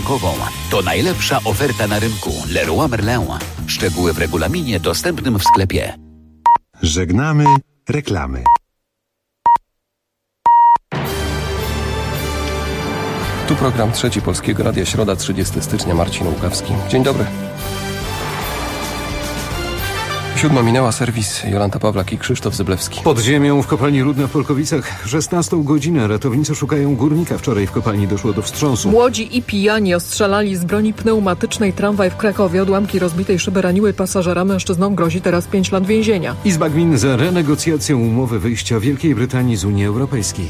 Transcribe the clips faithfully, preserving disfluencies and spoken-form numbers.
rachunkową. To najlepsza oferta na rynku. Leroy Merlin. Szczegóły w regulaminie dostępnym w sklepie. Żegnamy reklamy. Tu program Trzeci Polskiego Radia, środa, trzydziestego stycznia, Marcin Łukawski. Dzień dobry. Siódma minęła, serwis Jolanta Pawlak i Krzysztof Zyblewski. Pod ziemią w kopalni Rudna w Polkowicach szesnastą godzinę ratownicy szukają górnika. Wczoraj w kopalni doszło do wstrząsu. Młodzi i pijani ostrzelali z broni pneumatycznej tramwaj w Krakowie. Odłamki rozbitej szyby raniły pasażera. Mężczyznom grozi teraz pięć lat więzienia. Izba Gmin za renegocjacją umowy wyjścia Wielkiej Brytanii z Unii Europejskiej.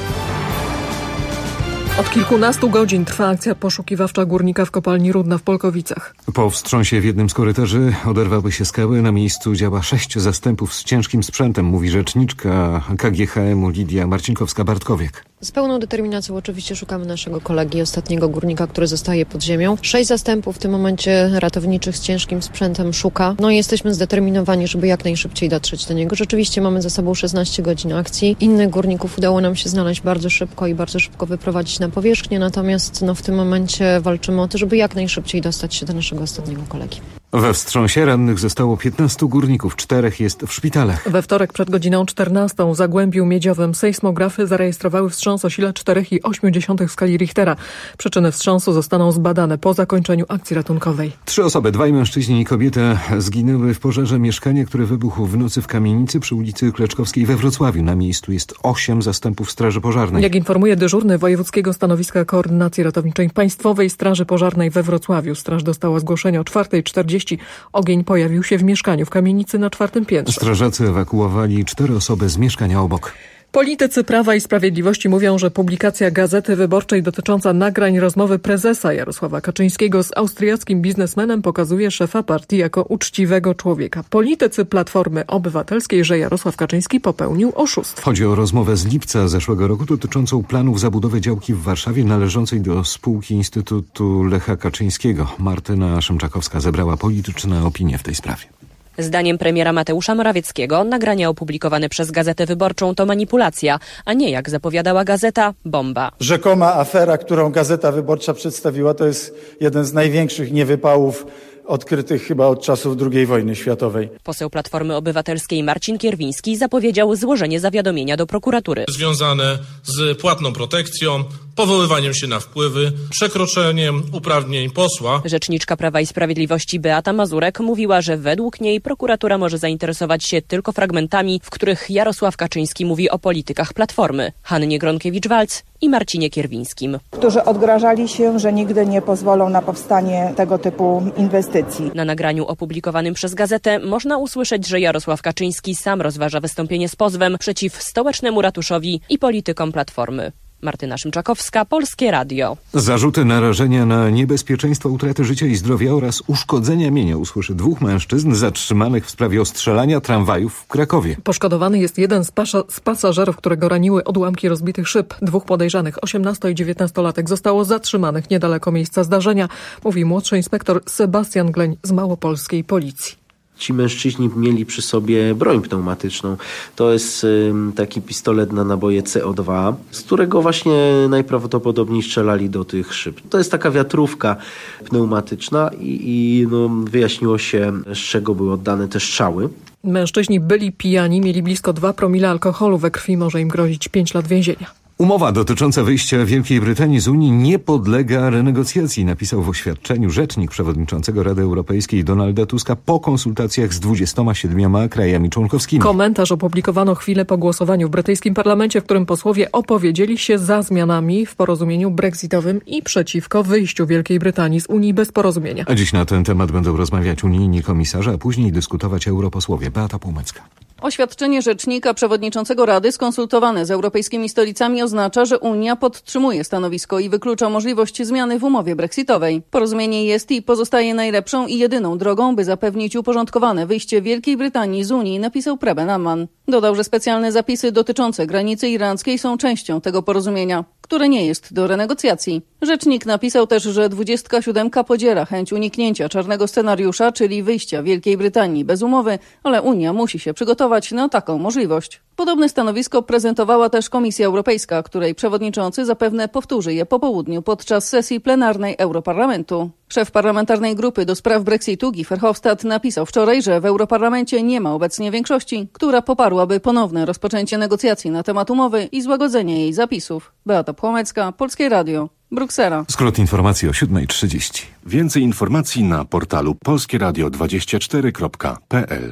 Od kilkunastu godzin trwa akcja poszukiwawcza górnika w kopalni Rudna w Polkowicach. Po wstrząsie w jednym z korytarzy oderwały się skały. Na miejscu działa sześć zastępów z ciężkim sprzętem, mówi rzeczniczka K G H M-u Lidia Marcinkowska-Bartkowiek. Z pełną determinacją oczywiście szukamy naszego kolegi, ostatniego górnika, który zostaje pod ziemią. Sześć zastępów w tym momencie ratowniczych z ciężkim sprzętem szuka. No i jesteśmy zdeterminowani, żeby jak najszybciej dotrzeć do niego. Rzeczywiście mamy za sobą szesnaście godzin akcji. Innych górników udało nam się znaleźć bardzo szybko i bardzo szybko wyprowadzić na powierzchnię, natomiast no, w tym momencie walczymy o to, żeby jak najszybciej dostać się do naszego ostatniego kolegi. We wstrząsie rannych zostało piętnastu górników, czterech jest w szpitalach. We wtorek przed godziną czternastą w Zagłębiu Miedziowym sejsmografy zarejestrowały wstrząs o sile cztery i osiem dziesiątych skali Richtera. Przyczyny wstrząsu zostaną zbadane po zakończeniu akcji ratunkowej. Trzy osoby, dwaj mężczyźni i kobieta, zginęły w pożarze mieszkania, które wybuchło w nocy w kamienicy przy ulicy Kleczkowskiej we Wrocławiu. Na miejscu jest osiem zastępów Straży Pożarnej. Jak informuje dyżurny Wojewódzkiego Stanowiska Koordynacji Ratowniczej Państwowej Straży Pożarnej we Wrocławiu, straż dostała zgłoszenie o czwartej czterdzieści. Ogień pojawił się w mieszkaniu w kamienicy na czwartym piętrze. Strażacy ewakuowali cztery osoby z mieszkania obok. Politycy Prawa i Sprawiedliwości mówią, że publikacja Gazety Wyborczej dotycząca nagrań rozmowy prezesa Jarosława Kaczyńskiego z austriackim biznesmenem pokazuje szefa partii jako uczciwego człowieka. Politycy Platformy Obywatelskiej, że Jarosław Kaczyński popełnił oszustwo. Chodzi o rozmowę z lipca zeszłego roku dotyczącą planów zabudowy działki w Warszawie należącej do spółki Instytutu Lecha Kaczyńskiego. Martyna Szymczakowska zebrała polityczne opinie w tej sprawie. Zdaniem premiera Mateusza Morawieckiego nagrania opublikowane przez Gazetę Wyborczą to manipulacja, a nie, jak zapowiadała gazeta, bomba. Rzekoma afera, którą Gazeta Wyborcza przedstawiła, to jest jeden z największych niewypałów odkrytych chyba od czasów drugiej wojny światowej. Poseł Platformy Obywatelskiej Marcin Kierwiński zapowiedział złożenie zawiadomienia do prokuratury. Związane z płatną protekcją, powoływaniem się na wpływy, przekroczeniem uprawnień posła. Rzeczniczka Prawa i Sprawiedliwości Beata Mazurek mówiła, że według niej prokuratura może zainteresować się tylko fragmentami, w których Jarosław Kaczyński mówi o politykach Platformy, Hannie Gronkiewicz-Waltz i Marcinie Kierwińskim. Którzy odgrażali się, że nigdy nie pozwolą na powstanie tego typu inwestycji. Na nagraniu opublikowanym przez gazetę można usłyszeć, że Jarosław Kaczyński sam rozważa wystąpienie z pozwem przeciw stołecznemu ratuszowi i politykom Platformy. Martyna Szymczakowska, Polskie Radio. Zarzuty narażenia na niebezpieczeństwo utraty życia i zdrowia oraz uszkodzenia mienia usłyszy dwóch mężczyzn zatrzymanych w sprawie ostrzelania tramwajów w Krakowie. Poszkodowany jest jeden z, pasza, z pasażerów, którego raniły odłamki rozbitych szyb. Dwóch podejrzanych, osiemnasto- i dziewiętnastolatek, zostało zatrzymanych niedaleko miejsca zdarzenia, mówi młodszy inspektor Sebastian Gleń z małopolskiej policji. Ci mężczyźni mieli przy sobie broń pneumatyczną. To jest taki pistolet na naboje C O dwa, z którego właśnie najprawdopodobniej strzelali do tych szyb. To jest taka wiatrówka pneumatyczna i, i no, wyjaśniło się, z czego były oddane te strzały. Mężczyźni byli pijani, mieli blisko dwa promile alkoholu we krwi, może im grozić pięć lat więzienia. Umowa dotycząca wyjścia Wielkiej Brytanii z Unii nie podlega renegocjacji, napisał w oświadczeniu rzecznik przewodniczącego Rady Europejskiej Donalda Tuska po konsultacjach z dwudziestoma siedmioma krajami członkowskimi. Komentarz opublikowano chwilę po głosowaniu w brytyjskim parlamencie, w którym posłowie opowiedzieli się za zmianami w porozumieniu brexitowym i przeciwko wyjściu Wielkiej Brytanii z Unii bez porozumienia. A dziś na ten temat będą rozmawiać unijni komisarze, a później dyskutować europosłowie. Beata Półmecka. Oświadczenie rzecznika przewodniczącego Rady skonsultowane z europejskimi stolicami oznacza, że Unia podtrzymuje stanowisko i wyklucza możliwość zmiany w umowie brexitowej. Porozumienie jest i pozostaje najlepszą i jedyną drogą, by zapewnić uporządkowane wyjście Wielkiej Brytanii z Unii, napisał Preben Amman. Dodał, że specjalne zapisy dotyczące granicy irlandzkiej są częścią tego porozumienia, które nie jest do renegocjacji. Rzecznik napisał też, że dwudziestka siódemka podziela chęć uniknięcia czarnego scenariusza, czyli wyjścia Wielkiej Brytanii bez umowy, ale Unia musi się przygotować na taką możliwość. Podobne stanowisko prezentowała też Komisja Europejska, której przewodniczący zapewne powtórzy je po południu podczas sesji plenarnej Europarlamentu. Szef parlamentarnej grupy do spraw Brexitu Guy Verhofstadt napisał wczoraj, że w Europarlamencie nie ma obecnie większości, która poparłaby ponowne rozpoczęcie negocjacji na temat umowy i złagodzenie jej zapisów. Beata Płomecka, Polskie Radio, Bruksela. Skrót informacji o siódma trzydzieści. Więcej informacji na portalu polskieradio dwadzieścia cztery kropka p l.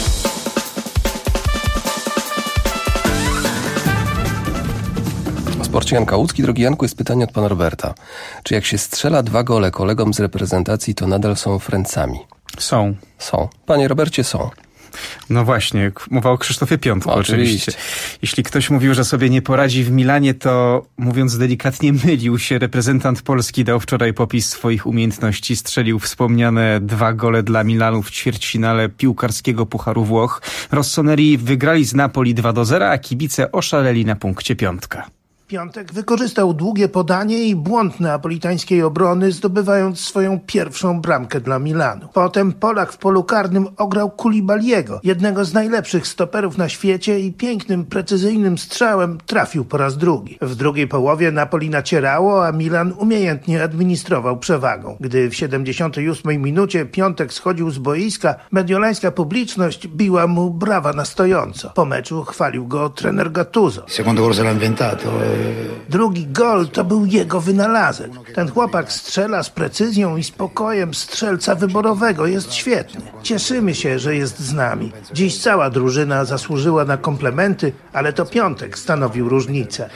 W sporcie Jan Kałucki. Drogi Janku, jest pytanie od pana Roberta. Czy jak się strzela dwa gole kolegom z reprezentacji, to nadal są Francami? Są. Są. Panie Robercie, są. No właśnie, mowa o Krzysztofie Piątku, no, oczywiście. oczywiście. Jeśli ktoś mówił, że sobie nie poradzi w Milanie, to mówiąc delikatnie mylił się. Reprezentant Polski dał wczoraj popis swoich umiejętności. Strzelił wspomniane dwa gole dla Milanu w ćwierćfinale piłkarskiego Pucharu Włoch. Rossoneri wygrali z Napoli dwa do zera, a kibice oszaleli na punkcie Piątka. Piątek wykorzystał długie podanie i błąd neapolitańskiej obrony, zdobywając swoją pierwszą bramkę dla Milanu. Potem Polak w polu karnym ograł Koulibaly'ego, jednego z najlepszych stoperów na świecie, i pięknym, precyzyjnym strzałem trafił po raz drugi. W drugiej połowie Napoli nacierało, a Milan umiejętnie administrował przewagą. Gdy w siedemdziesiątej ósmej minucie Piątek schodził z boiska, mediolańska publiczność biła mu brawa na stojąco. Po meczu chwalił go trener Gattuso. Secondo gol se l'ha inventato. Drugi gol to był jego wynalazek. Ten chłopak strzela z precyzją i spokojem strzelca wyborowego. Jest świetny. Cieszymy się, że jest z nami. Dziś cała drużyna zasłużyła na komplementy, ale to Piątek stanowił różnicę.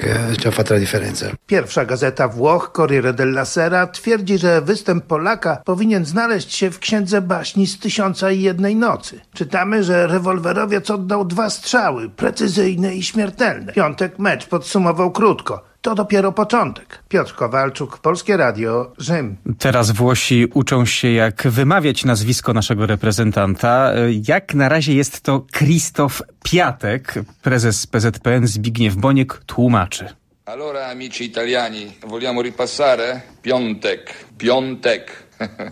Pierwsza gazeta Włoch, Corriere della Sera, twierdzi, że występ Polaka powinien znaleźć się w księdze baśni z Tysiąca i jednej nocy. Czytamy, że rewolwerowiec oddał dwa strzały, precyzyjne i śmiertelne. Piątek mecz podsumował krótko. To dopiero początek. Piotr Kowalczuk, Polskie Radio, Rzym. Teraz Włosi uczą się, jak wymawiać nazwisko naszego reprezentanta. Jak na razie jest to Krzysztof Piatek. Prezes P Z P N Zbigniew Boniek tłumaczy. Allora, amici italiani, vogliamo ripassare? Piątek, Piątek.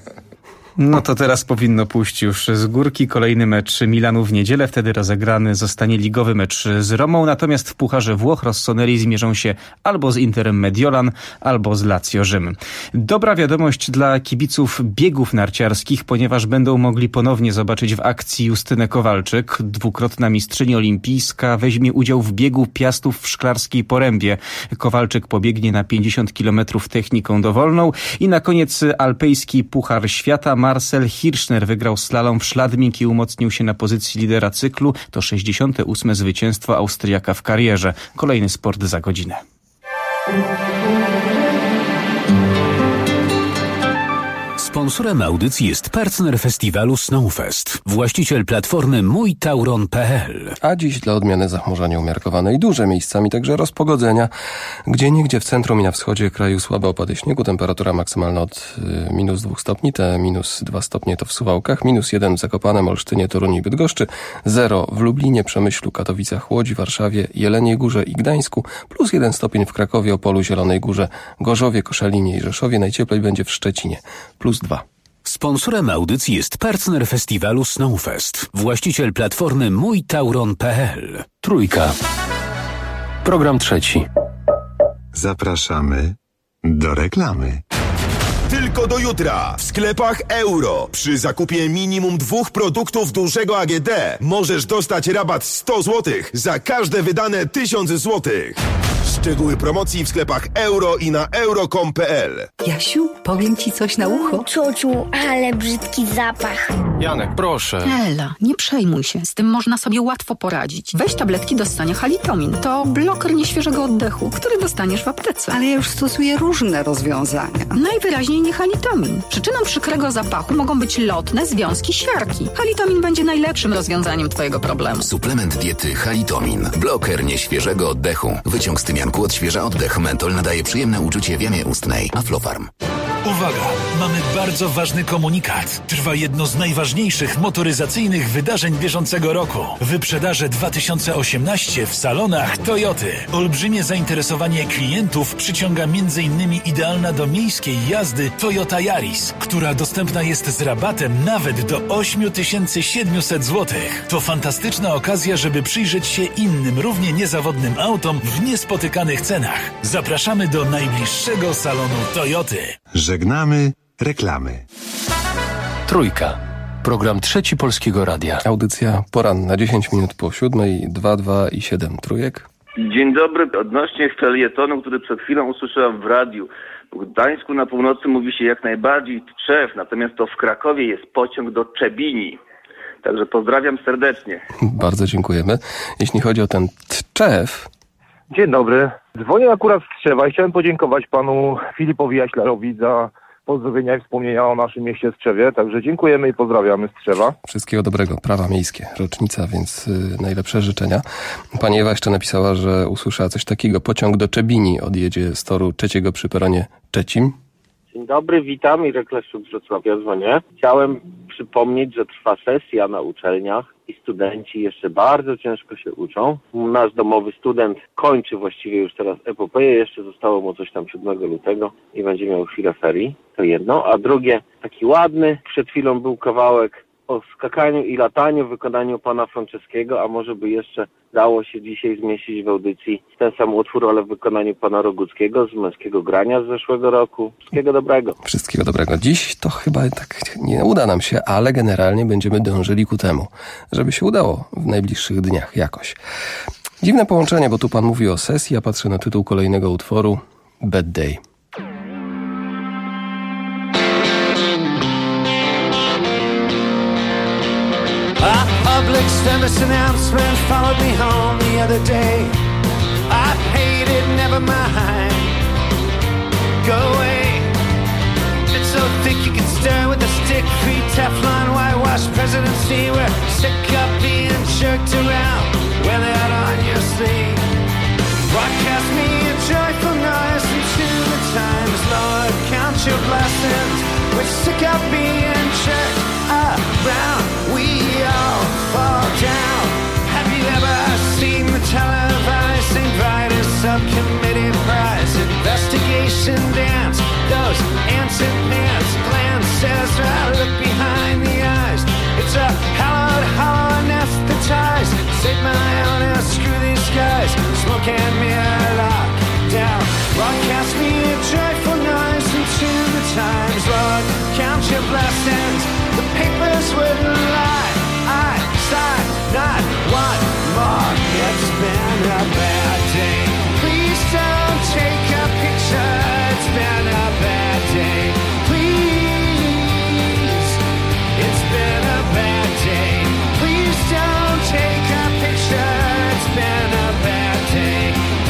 No to teraz powinno pójść już z górki. Kolejny mecz Milanu w niedzielę. Wtedy rozegrany zostanie ligowy mecz z Romą. Natomiast w Pucharze Włoch Rossoneri zmierzą się albo z Interem Mediolan, albo z Lazio Rzym. Dobra wiadomość dla kibiców biegów narciarskich, ponieważ będą mogli ponownie zobaczyć w akcji Justynę Kowalczyk. Dwukrotna mistrzyni olimpijska weźmie udział w biegu Piastów w Szklarskiej Porębie. Kowalczyk pobiegnie na pięćdziesiąt kilometrów techniką dowolną. I na koniec alpejski Puchar Świata. Marcel Hirschner wygrał slalom w Schladming i umocnił się na pozycji lidera cyklu. To sześćdziesiąte ósme zwycięstwo Austriaka w karierze. Kolejny sport za godzinę. Sponsorem audycji jest partner festiwalu Snowfest, właściciel platformy mój tauron kropka p l. A dziś dla odmiany zachmurzenie umiarkowane i duże, miejscami także rozpogodzenia. Gdzieniegdzie w centrum i na wschodzie kraju słabe opady śniegu, temperatura maksymalna od y, minus dwóch stopni, te minus dwa stopnie to w Suwałkach, minus jeden w Zakopanem, Olsztynie, Toruniu i Bydgoszczy, zero w Lublinie, Przemyślu, Katowicach, Łodzi, Warszawie, Jeleniej Górze i Gdańsku, plus jeden stopień w Krakowie, Opolu, Zielonej Górze, Gorzowie, Koszalinie i Rzeszowie, najcieplej będzie w Szczecinie, plus dwa. Sponsorem audycji jest partner festiwalu Snowfest, właściciel platformy mój tauron kropka p l. Trójka. Program trzeci. Zapraszamy do reklamy. Tylko do jutra w sklepach Euro przy zakupie minimum dwóch produktów dużego A G D możesz dostać rabat sto złotych za każde wydane tysiąc złotych. Szczegóły promocji w sklepach Euro i na euro kropka com kropka p l. Jasiu, powiem ci coś na ucho. Ciociu, ale brzydki zapach. Janek, proszę. Ela, nie przejmuj się. Z tym można sobie łatwo poradzić. Weź tabletki do ssania Halitomin. To bloker nieświeżego oddechu, który dostaniesz w aptece. Ale ja już stosuję różne rozwiązania. Najwyraźniej nie Halitomin. Przyczyną przykrego zapachu mogą być lotne związki siarki. Halitomin będzie najlepszym rozwiązaniem twojego problemu. Suplement diety Halitomin. Bloker nieświeżego oddechu. Wyciąg z tymianku odświeża oddech. Mentol nadaje przyjemne uczucie w jamie ustnej. Aflofarm. Uwaga! Mamy bardzo ważny komunikat. Trwa jedno z najważniejszych motoryzacyjnych wydarzeń bieżącego roku. Wyprzedaże dwa tysiące osiemnaście w salonach Toyoty. Olbrzymie zainteresowanie klientów przyciąga między innymi idealna do miejskiej jazdy Toyota Yaris, która dostępna jest z rabatem nawet do osiem tysięcy siedemset złotych. To fantastyczna okazja, żeby przyjrzeć się innym, równie niezawodnym autom w niespotykanych cenach. Zapraszamy do najbliższego salonu Toyoty. Żegnamy reklamy. Trójka. Program Trzeci Polskiego Radia. Audycja poranna, dziesięć minut po siódmej, dwa, dwa i siedem trójek. Dzień dobry. Odnośnie felietonu, który przed chwilą usłyszałem w radiu. W Gdańsku na północy mówi się jak najbardziej Tczew, natomiast to w Krakowie jest pociąg do Trzebini. Także pozdrawiam serdecznie. Bardzo dziękujemy. Jeśli chodzi o ten Tczew... Dzień dobry. Dzwonię akurat z Tczewa i chciałem podziękować panu Filipowi Jaślarowi za pozdrowienia i wspomnienia o naszym mieście Tczewie. Także dziękujemy i pozdrawiamy z Tczewa. Wszystkiego dobrego. Prawa miejskie. Rocznica, więc y, najlepsze życzenia. Pani Ewa jeszcze napisała, że usłyszała coś takiego. Pociąg do Trzebini odjedzie z toru trzeciego przy peronie Szczecin. Dzień dobry, witam. Irek Leszczuk z Wrocławia dzwonię. Chciałem przypomnieć, że trwa sesja na uczelniach i studenci jeszcze bardzo ciężko się uczą. Nasz domowy student kończy właściwie już teraz epopeję, jeszcze zostało mu coś tam siódmego lutego i będzie miał chwilę ferii. To jedno. A drugie, taki ładny, przed chwilą był kawałek o skakaniu i lataniu w wykonaniu pana Franceskiego, a może by jeszcze dało się dzisiaj zmieścić w audycji ten sam utwór, ale w wykonaniu pana Roguckiego z Męskiego Grania z zeszłego roku. Wszystkiego dobrego. Wszystkiego dobrego. Dziś to chyba tak nie uda nam się, ale generalnie będziemy dążyli ku temu, żeby się udało w najbliższych dniach jakoś. Dziwne połączenie, bo tu pan mówi o sesji, a patrzę na tytuł kolejnego utworu Bad Day. A public service announcement followed me home the other day. I hate it, never mind. Go away. It's so thick you can stir with a stick. Free Teflon, whitewash presidency. We're sick of being jerked around. Wear that on your sleeve. Broadcast me a joyful noise into the times. Lord, count your blessings. We're sick of being jerked around. We all fall down. Have you ever seen the televised Saint Vitus subcommittee prize investigation dance? Those ants and pants glances right look behind the eyes. It's a hallowed, hollow anesthetized. Save my honor, screw these guys. Smoke and mirror lock down. Broadcast me a joyful noise into the times. Lord, count your blessings. The papers wouldn't lie. I sign not one more. It's been a bad day. Please don't take a picture. It's been a bad day. Please. It's been a bad day. Please don't take a picture. It's been a bad day.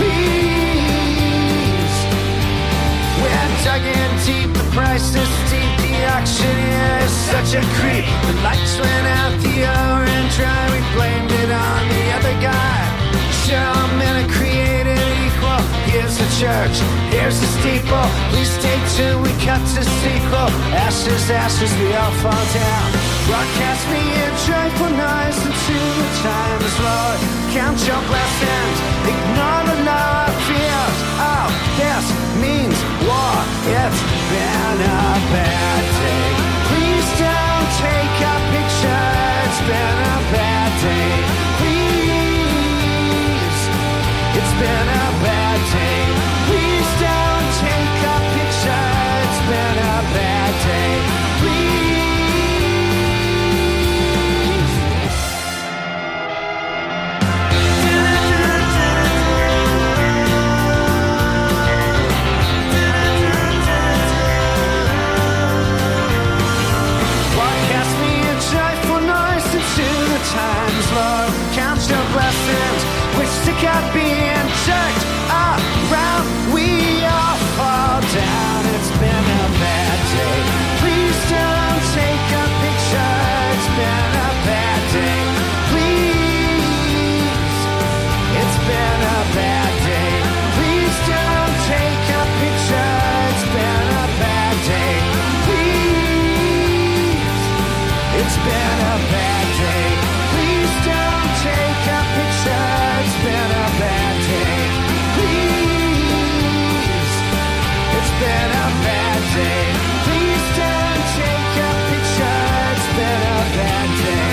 Please. We're dug in deep. The price is steep. The auctioneer is such a creep. The lights went out, the orange dry. We blamed it on the other guy. Sure, all men are created equal. Here's the church, here's the steeple. Please stay tuned, we cut to sequel. Ashes, ashes, we all fall down. Broadcast me a joyful noise into the times, Lord. Count your blessings, ignore the law of fears. Oh, this means war. It's been a bad day. Please don't take a picture. It's been a bad day. Please. It's been a bad day. Please don't take a picture. It's been a bad day. Please. Broadcast me a joyful noise into the times, Lord. Count your blessings. We're sick of being jerked It's been a bad day. Please don't take a picture. It's been a bad day. Please. It's been a bad day. Please don't take a picture. It's been a bad day.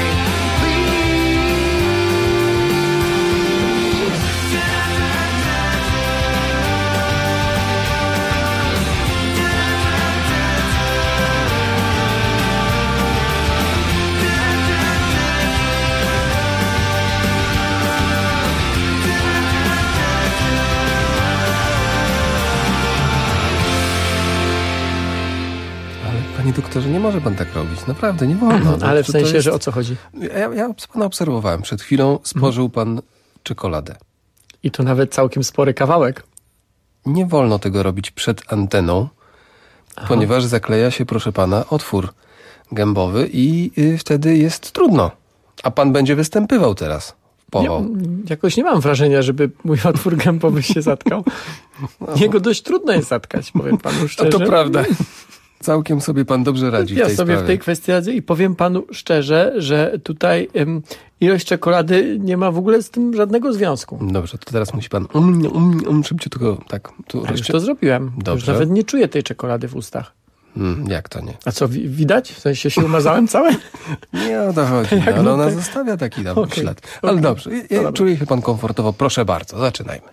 Panie doktorze, nie może pan tak robić. Naprawdę, nie wolno. Ale w sensie, jest... że o co chodzi? Ja, ja pana obserwowałem. Przed chwilą spożył pan czekoladę. I to nawet całkiem spory kawałek. Nie wolno tego robić przed anteną, Aha. ponieważ zakleja się, proszę pana, otwór gębowy i y, wtedy jest trudno. A pan będzie występywał teraz. Nie, jakoś nie mam wrażenia, żeby mój otwór gębowy się zatkał. Jego dość trudno jest zatkać, powiem panu szczerze. No to prawda. Całkiem sobie pan dobrze radzi ja w tej sobie sprawie. w tej kwestii radzę i powiem panu szczerze, że tutaj um, ilość czekolady nie ma w ogóle z tym żadnego związku. Dobrze, to teraz musi pan um, um, um, szybciutko tak. Tu ja już to zrobiłem. Dobrze. Już nawet nie czuję tej czekolady w ustach. Hmm, jak to nie? A co, wi- widać? W sensie się umazałem całe? Nie o to chodzi, no, ale ona zostawia taki tam okay. ślad. Ale okay. dobrze, ja, ja czuję się pan komfortowo. Proszę bardzo, zaczynajmy.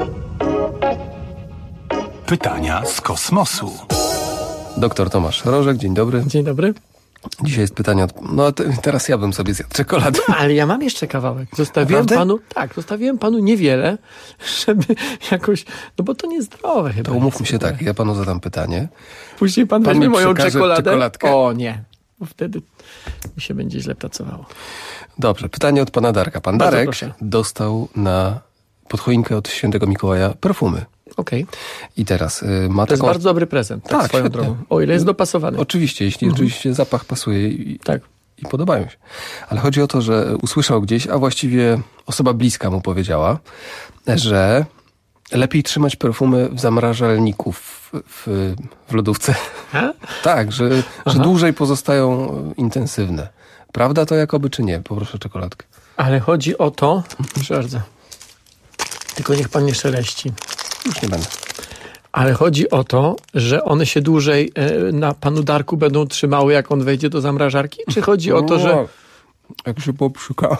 Pytania z kosmosu. Doktor Tomasz Rożek, dzień dobry. Dzień dobry. Dzisiaj jest pytanie od... No te, teraz ja bym sobie zjadł czekoladę. No, ale ja mam jeszcze kawałek. Zostawiłem Naprawdę? panu... Tak, zostawiłem panu niewiele, żeby jakoś... No bo to niezdrowe chyba. To umówmy się tak, ja panu zadam pytanie. Później pan, pan weźmie moją czekoladę. Czekoladkę. O nie, bo wtedy mi się będzie źle pracowało. Dobrze, pytanie od pana Darka. Pan Bardzo Darek proszę. dostał na podchoinkę od świętego Mikołaja perfumy. Okej. Okay. I teraz y, ma To taką... jest bardzo dobry prezent, tak, tak swoją świetnie. drogą. O ile jest dopasowany. Oczywiście, jeśli mhm. oczywiście zapach pasuje i, tak. i podobają się. Ale chodzi o to, że usłyszał gdzieś, a właściwie osoba bliska mu powiedziała, że lepiej trzymać perfumy w zamrażalniku, w, w, w lodówce. A? Tak, że, że dłużej pozostają intensywne. Prawda to jakoby, czy nie? Poproszę czekoladkę. Ale chodzi o to... Proszę bardzo. Tylko niech pan nie szeleści. Już nie będę. Ale chodzi o to, że one się dłużej e, na panu Darku będą trzymały, jak on wejdzie do zamrażarki? Czy chodzi o to, że... Jak się poprzyka...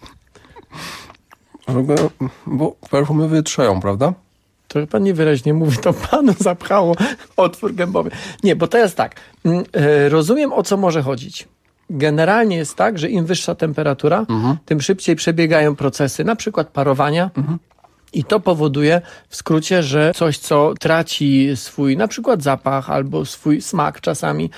Bo perfumy wytrzają, prawda? To pan niewyraźnie mówi, to panu zapchało otwór gębowy. Nie, bo to jest tak. E, rozumiem, o co może chodzić. Generalnie jest tak, że im wyższa temperatura, mhm. tym szybciej przebiegają procesy, na przykład parowania. Mhm. I to powoduje w skrócie, że coś, co traci swój na przykład zapach albo swój smak czasami,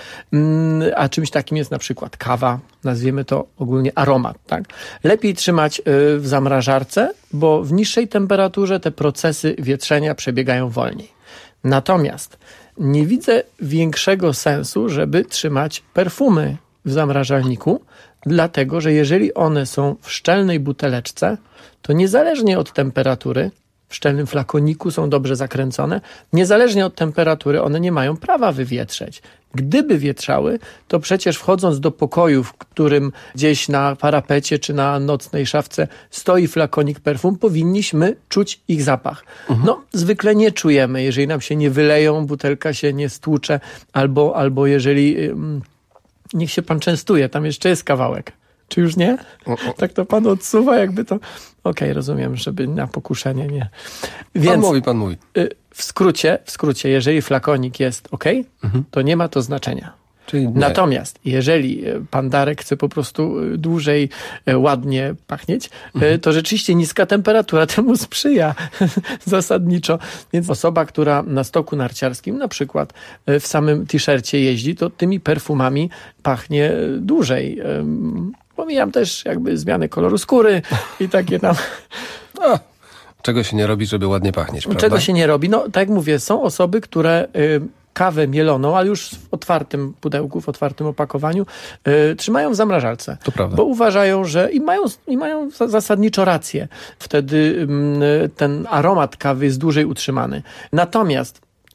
a czymś takim jest na przykład kawa, nazwiemy to ogólnie aromat, tak? Lepiej trzymać w zamrażarce, bo w niższej temperaturze te procesy wietrzenia przebiegają wolniej. Natomiast nie widzę większego sensu, żeby trzymać perfumy w zamrażalniku, dlatego, że jeżeli one są w szczelnej buteleczce, to niezależnie od temperatury, w szczelnym flakoniku są dobrze zakręcone, niezależnie od temperatury one nie mają prawa wywietrzeć. Gdyby wietrzały, to przecież wchodząc do pokoju, w którym gdzieś na parapecie czy na nocnej szafce stoi flakonik perfum, powinniśmy czuć ich zapach. Mhm. No, zwykle nie czujemy, jeżeli nam się nie wyleją, butelka się nie stłucze, albo, albo jeżeli... Ym, niech się pan częstuje, tam jeszcze jest kawałek. Czy już nie? O, o. Tak to pan odsuwa, jakby to... Okej, okay, rozumiem, żeby na pokuszenie nie. Więc pan mówi, pan mówi. W skrócie, w skrócie, jeżeli flakonik jest ok, mhm. to nie ma to znaczenia. Czyli natomiast jeżeli pan Darek chce po prostu dłużej ładnie pachnieć, mhm. to rzeczywiście niska temperatura temu sprzyja zasadniczo. Więc osoba, która na stoku narciarskim na przykład w samym t-shircie jeździ, to tymi perfumami pachnie dłużej. Pomijam też jakby zmianę koloru skóry i takie tam... No, czego się nie robi, żeby ładnie pachnieć, prawda? Czego się nie robi? No tak jak mówię, są osoby, które... Y, kawę mieloną, ale już w otwartym pudełku, w otwartym opakowaniu, yy, trzymają w zamrażalce. To prawda. Bo uważają, że i mają, i mają zasadniczo rację. Wtedy yy, ten aromat kawy jest dłużej utrzymany. Natomiast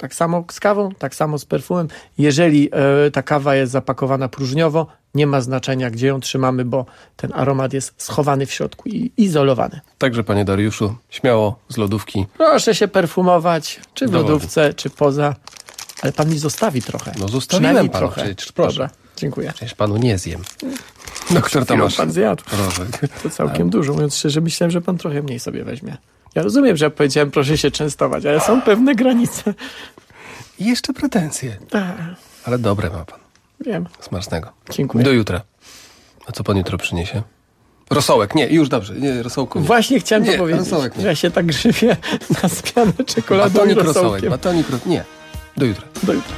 Tak samo z kawą, tak samo z perfumem. Jeżeli e, ta kawa jest zapakowana próżniowo, nie ma znaczenia, gdzie ją trzymamy, bo ten aromat jest schowany w środku i izolowany. Także, panie Dariuszu, śmiało z lodówki. Proszę się perfumować, czy w Dowolnie. lodówce, czy poza. Ale pan mi zostawi trochę. No zostawiłem panu, trochę. przecież proszę. Dobra, dziękuję. Przecież panu nie zjem. Doktor Tomasz. Pan zjadł. Proszę. To całkiem dużo. Mówiąc szczerze, myślałem, że pan trochę mniej sobie weźmie. Ja rozumiem, że ja powiedziałem, proszę się częstować, ale są pewne granice. I jeszcze pretensje. Tak. Ale dobre ma pan. Wiem. Smacznego. Dziękuję. Do jutra. A co pan jutro przyniesie? Rosołek. Nie, już dobrze. Nie, rosołku nie. Właśnie chciałem nie, to powiedzieć, rosołek nie. że ja się tak żywię na spianę czekoladą Batonik i rosołkiem. rosołek. Batonik ro... Nie. Do jutra. Do jutra.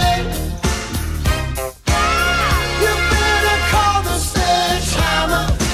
You better call the sledgehammer.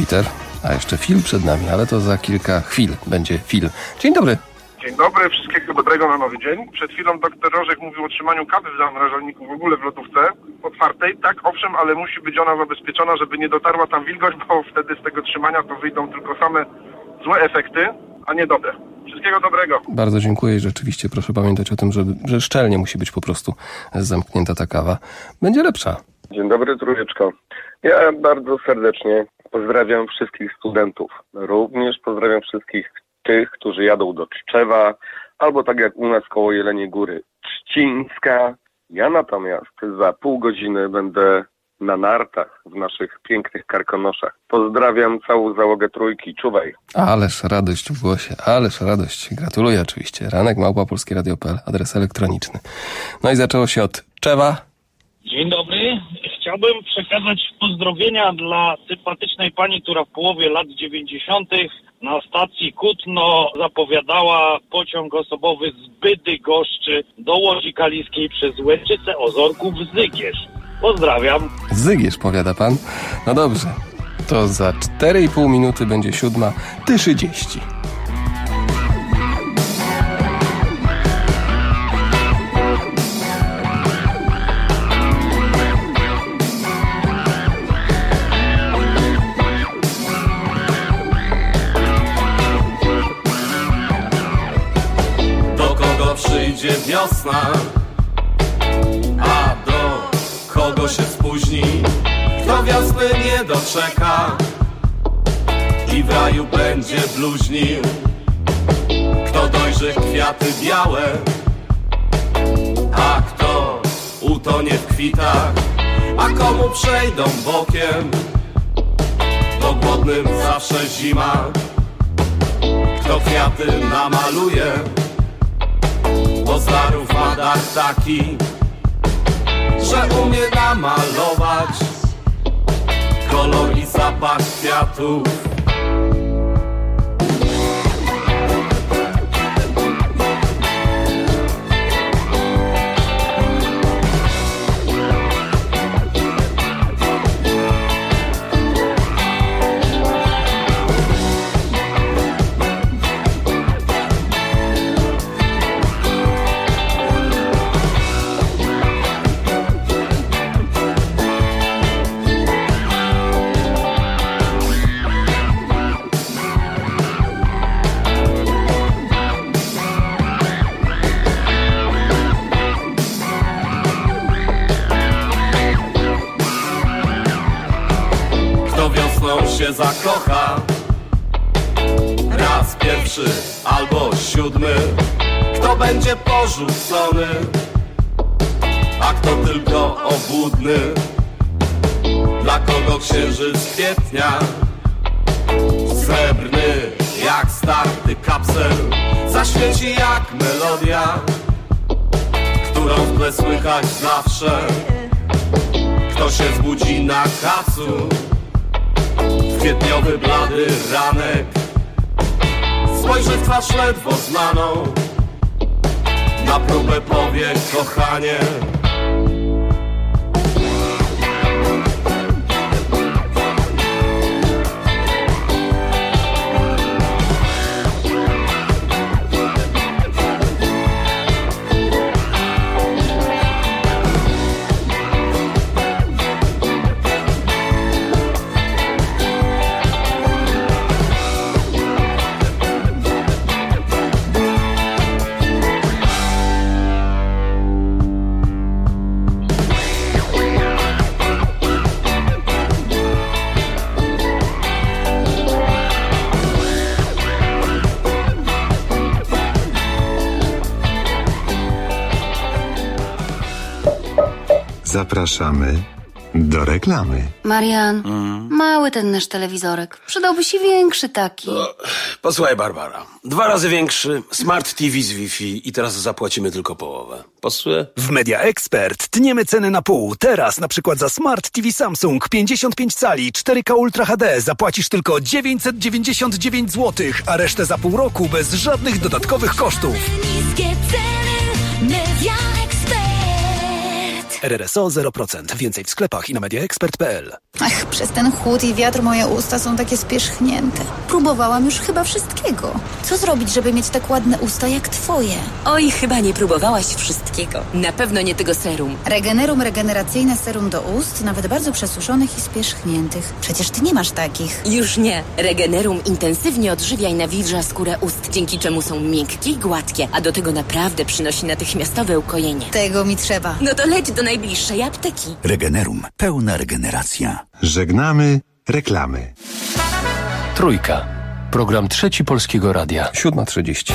Peter, a jeszcze film przed nami, ale to za kilka chwil będzie film. Dzień dobry. Dzień dobry, wszystkiego dobrego na nowy dzień. Przed chwilą doktor Rożek mówił o trzymaniu kawy w zamrażalniku, w ogóle w lodówce otwartej. Tak, owszem, ale musi być ona zabezpieczona, żeby nie dotarła tam wilgoć, bo wtedy z tego trzymania to wyjdą tylko same złe efekty, a nie dobre. Wszystkiego dobrego. Bardzo dziękuję i rzeczywiście proszę pamiętać o tym, że, że szczelnie musi być po prostu zamknięta ta kawa. Będzie lepsza. Dzień dobry, Trójeczko. Ja bardzo serdecznie pozdrawiam wszystkich studentów. Również pozdrawiam wszystkich tych, którzy jadą do Tczewa, albo tak jak u nas koło Jeleniej Góry, Trzcińska. Ja natomiast za pół godziny będę na nartach w naszych pięknych Karkonoszach. Pozdrawiam całą załogę Trójki. Czuwaj. Ależ radość w głosie, ależ radość. Gratuluję oczywiście. Ranek małpa polskie radio kropka p l, adres elektroniczny. No i zaczęło się od Tczewa. Dzień dobry. Chciałbym przekazać pozdrowienia dla sympatycznej pani, która w połowie lat dziewięćdziesiątych na stacji Kutno zapowiadała pociąg osobowy z Bydgoszczy do Łodzi Kaliskiej przez Łęczycę, Ozorków, Zygierz. Pozdrawiam. Zygierz, powiada pan? No dobrze. To za cztery i pół minuty będzie siódma trzydzieści. Przyjdzie wiosna, a do kogo się spóźni, kto wiosny nie doczeka i w raju będzie bluźnił, kto dojrzy kwiaty białe, a kto utonie w kwitach, a komu przejdą bokiem, bo głodnym zawsze zima, kto kwiaty namaluje, bo zdarów ma dar taki, że umie namalować kolor i zapach kwiatów. Się zakocha raz pierwszy albo siódmy, kto będzie porzucony, a kto tylko obłudny, dla kogo księżyc kwietnia, srebrny jak starty kapsel, zaświeci jak melodia, którą w tle słychać zawsze, kto się zbudzi na kacu, kwietniowy blady ranek, spojrzy w twarz ledwo znaną, na próbę powie kochanie. Zapraszamy do reklamy. Marian, mm. mały ten nasz telewizorek. Przydałby się większy taki. No, posłuchaj, Barbara. Dwa razy większy, Smart T V z Wi-Fi i teraz zapłacimy tylko połowę. Pasuje? W Media Expert tniemy ceny na pół. Teraz na przykład za Smart T V Samsung pięćdziesiąt pięć cali cztery K Ultra H D zapłacisz tylko dziewięćset dziewięćdziesiąt dziewięć złotych, a resztę za pół roku bez żadnych dodatkowych kosztów. Niskie ceny, Media Expert. R R S O zero procent. Więcej w sklepach i na media expert kropka p l. Ach, przez ten chłód i wiatr moje usta są takie spierzchnięte. Próbowałam już chyba wszystkiego. Co zrobić, żeby mieć tak ładne usta jak twoje? Oj, chyba nie próbowałaś wszystkiego. Na pewno nie tego serum. Regenerum regeneracyjne serum do ust, nawet bardzo przesuszonych i spierzchniętych. Przecież ty nie masz takich. Już nie. Regenerum intensywnie odżywia i nawilża skórę ust, dzięki czemu są miękkie i gładkie, a do tego naprawdę przynosi natychmiastowe ukojenie. Tego mi trzeba. No to leć do najbliższej apteki. Regenerum. Pełna regeneracja. Żegnamy reklamy. Trójka. Program Trzeci Polskiego Radia. siódma trzydzieści.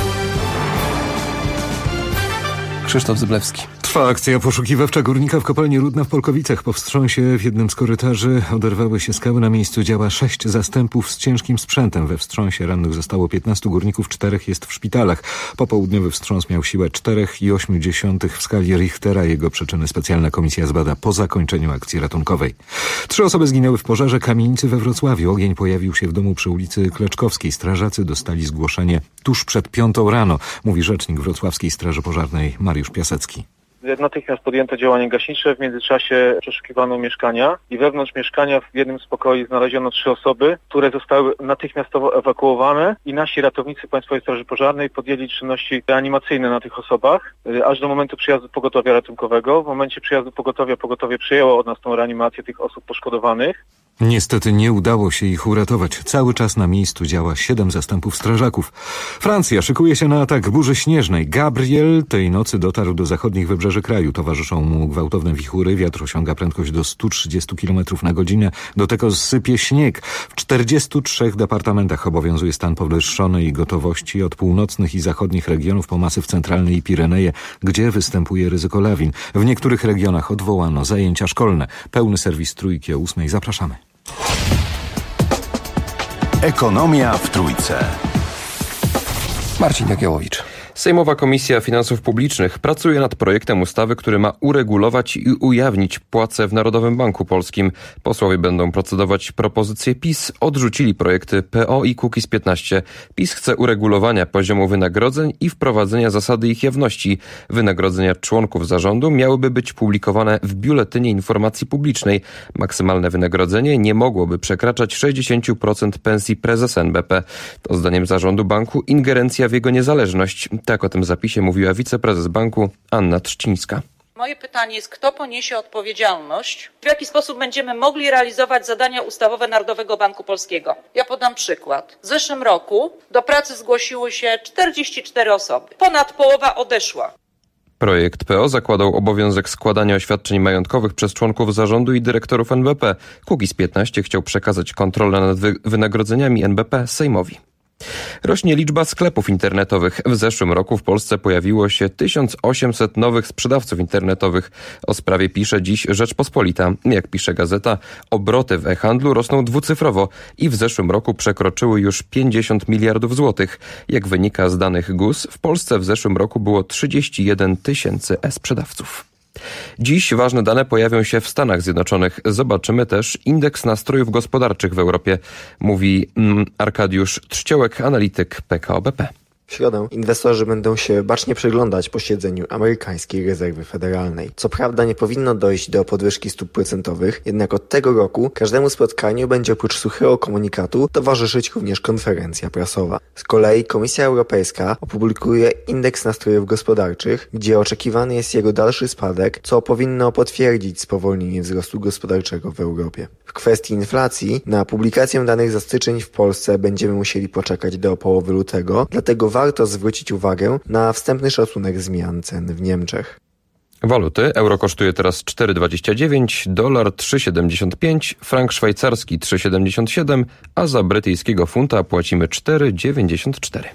Krzysztof Zyblewski. Trwa akcja poszukiwawcza górnika w kopalni Rudna w Polkowicach. Po wstrząsie w jednym z korytarzy oderwały się skały. Na miejscu działa sześć zastępów z ciężkim sprzętem. We wstrząsie rannych zostało piętnastu górników, czterech jest w szpitalach. Popołudniowy wstrząs miał siłę cztery i osiem dziesiątych w skali Richtera. Jego przyczyny specjalna komisja zbada po zakończeniu akcji ratunkowej. Trzy osoby zginęły w pożarze kamienicy we Wrocławiu. Ogień pojawił się w domu przy ulicy Kleczkowskiej. Strażacy dostali zgłoszenie tuż przed piątą rano, mówi rzecznik Wrocławskiej Straży Pożarnej Mariusz Piasecki. Natychmiast podjęto działania gaśnicze, w międzyczasie przeszukiwano mieszkania i wewnątrz mieszkania w jednym z pokoi znaleziono trzy osoby, które zostały natychmiastowo ewakuowane i nasi ratownicy Państwowej Straży Pożarnej podjęli czynności reanimacyjne na tych osobach, aż do momentu przyjazdu pogotowia ratunkowego. W momencie przyjazdu pogotowia pogotowie przejęło od nas tą reanimację tych osób poszkodowanych. Niestety nie udało się ich uratować. Cały czas na miejscu działa siedem zastępów strażaków. Francja szykuje się na atak burzy śnieżnej. Gabriel tej nocy dotarł do zachodnich wybrzeży kraju. Towarzyszą mu gwałtowne wichury. Wiatr osiąga prędkość do stu trzydziestu kilometrów na godzinę. Do tego sypie śnieg. W czterdziestu trzech departamentach obowiązuje stan podwyższonej gotowości od północnych i zachodnich regionów po masyw centralny i Pireneje, gdzie występuje ryzyko lawin. W niektórych regionach odwołano zajęcia szkolne. Pełny serwis Trójki o ósmej. Zapraszamy. Ekonomia w Trójce. Marcin Jagiełowicz. Sejmowa Komisja Finansów Publicznych pracuje nad projektem ustawy, który ma uregulować i ujawnić płace w Narodowym Banku Polskim. Posłowie będą procedować propozycje PiS. Odrzucili projekty P O i Kukiz piętnaście. PiS chce uregulowania poziomu wynagrodzeń i wprowadzenia zasady ich jawności. Wynagrodzenia członków zarządu miałyby być publikowane w Biuletynie Informacji Publicznej. Maksymalne wynagrodzenie nie mogłoby przekraczać sześćdziesiąt procent pensji prezesa N B P. To zdaniem zarządu banku ingerencja w jego niezależność. Tak o tym zapisie mówiła wiceprezes banku Anna Trzcińska. Moje pytanie jest, kto poniesie odpowiedzialność? W jaki sposób będziemy mogli realizować zadania ustawowe Narodowego Banku Polskiego? Ja podam przykład. W zeszłym roku do pracy zgłosiły się czterdzieści cztery osoby. Ponad połowa odeszła. Projekt P O zakładał obowiązek składania oświadczeń majątkowych przez członków zarządu i dyrektorów N B P. Kukiz piętnaście chciał przekazać kontrolę nad wy- wynagrodzeniami N B P Sejmowi. Rośnie liczba sklepów internetowych. W zeszłym roku w Polsce pojawiło się tysiąc osiemset nowych sprzedawców internetowych. O sprawie pisze dziś Rzeczpospolita. Jak pisze gazeta, obroty w e-handlu rosną dwucyfrowo i w zeszłym roku przekroczyły już pięćdziesiąt miliardów złotych. Jak wynika z danych G U S, w Polsce w zeszłym roku było trzydzieści jeden tysięcy e-sprzedawców. Dziś ważne dane pojawią się w Stanach Zjednoczonych. Zobaczymy też indeks nastrojów gospodarczych w Europie, mówi mm, Arkadiusz Trzciołek, analityk P K O B P. W środę inwestorzy będą się bacznie przyglądać posiedzeniu amerykańskiej rezerwy federalnej. Co prawda nie powinno dojść do podwyżki stóp procentowych, jednak od tego roku każdemu spotkaniu będzie oprócz suchego komunikatu towarzyszyć również konferencja prasowa. Z kolei Komisja Europejska opublikuje indeks nastrojów gospodarczych, gdzie oczekiwany jest jego dalszy spadek, co powinno potwierdzić spowolnienie wzrostu gospodarczego w Europie. W kwestii inflacji na publikację danych za styczeń w Polsce będziemy musieli poczekać do połowy lutego, dlatego warto zwrócić uwagę na wstępny szacunek zmian cen w Niemczech. Waluty. Euro kosztuje teraz cztery dwadzieścia dziewięć, dolar trzy siedemdziesiąt pięć, frank szwajcarski trzy siedemdziesiąt siedem, a za brytyjskiego funta płacimy cztery dziewięćdziesiąt cztery.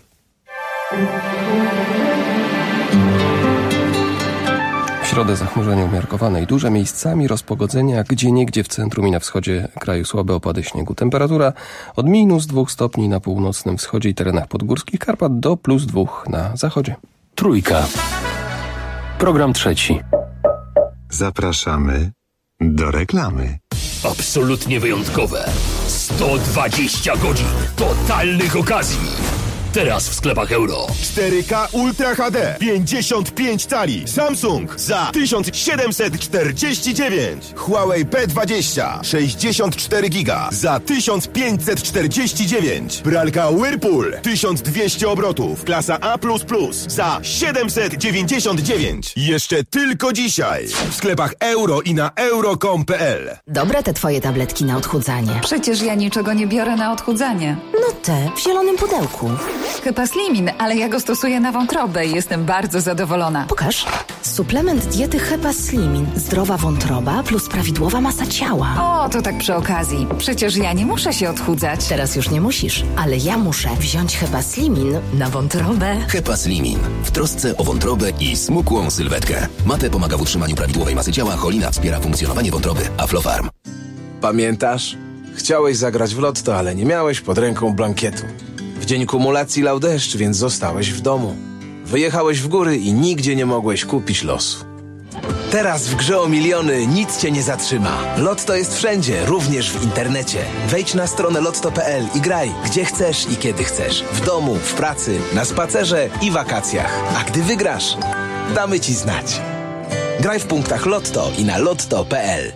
W środę zachmurzenie umiarkowane i duże, miejscami rozpogodzenia, gdzieniegdzie w centrum i na wschodzie kraju słabe opady śniegu. Temperatura od minus dwóch stopni na północnym wschodzie i terenach podgórskich Karpat do plus dwóch na zachodzie. Trójka. Program trzeci. Zapraszamy do reklamy. Absolutnie wyjątkowe. sto dwadzieścia godzin totalnych okazji. Teraz w sklepach Euro. cztery K Ultra H D pięćdziesiąt pięć cali Samsung za tysiąc siedemset czterdzieści dziewięć. Huawei P dwadzieścia sześćdziesiąt cztery giga za tysiąc pięćset czterdzieści dziewięć. Pralka Whirlpool tysiąc dwieście obrotów klasa A plus plus za siedemset dziewięćdziesiąt dziewięć. Jeszcze tylko dzisiaj w sklepach Euro i na euro kropka com kropka p l. Dobre te twoje tabletki na odchudzanie. Przecież ja niczego nie biorę na odchudzanie. No te, w zielonym pudełku. Hepaslimin, ale ja go stosuję na wątrobę i jestem bardzo zadowolona. Pokaż. Suplement diety Hepaslimin. Zdrowa wątroba plus prawidłowa masa ciała. O, to tak przy okazji. Przecież ja nie muszę się odchudzać. Teraz już nie musisz, ale ja muszę wziąć Hepaslimin na wątrobę. Hepaslimin. W trosce o wątrobę i smukłą sylwetkę. Mate pomaga w utrzymaniu prawidłowej masy ciała, cholina wspiera funkcjonowanie wątroby. Aflofarm. Pamiętasz? Chciałeś zagrać w lotto, ale nie miałeś pod ręką blankietu. W dzień kumulacji lał deszcz, więc zostałeś w domu. Wyjechałeś w góry i nigdzie nie mogłeś kupić losu. Teraz w grze o miliony nic cię nie zatrzyma. Lotto jest wszędzie, również w internecie. Wejdź na stronę lotto kropka p l i graj, gdzie chcesz i kiedy chcesz. W domu, w pracy, na spacerze i wakacjach. A gdy wygrasz, damy ci znać. Graj w punktach Lotto i na lotto kropka p l.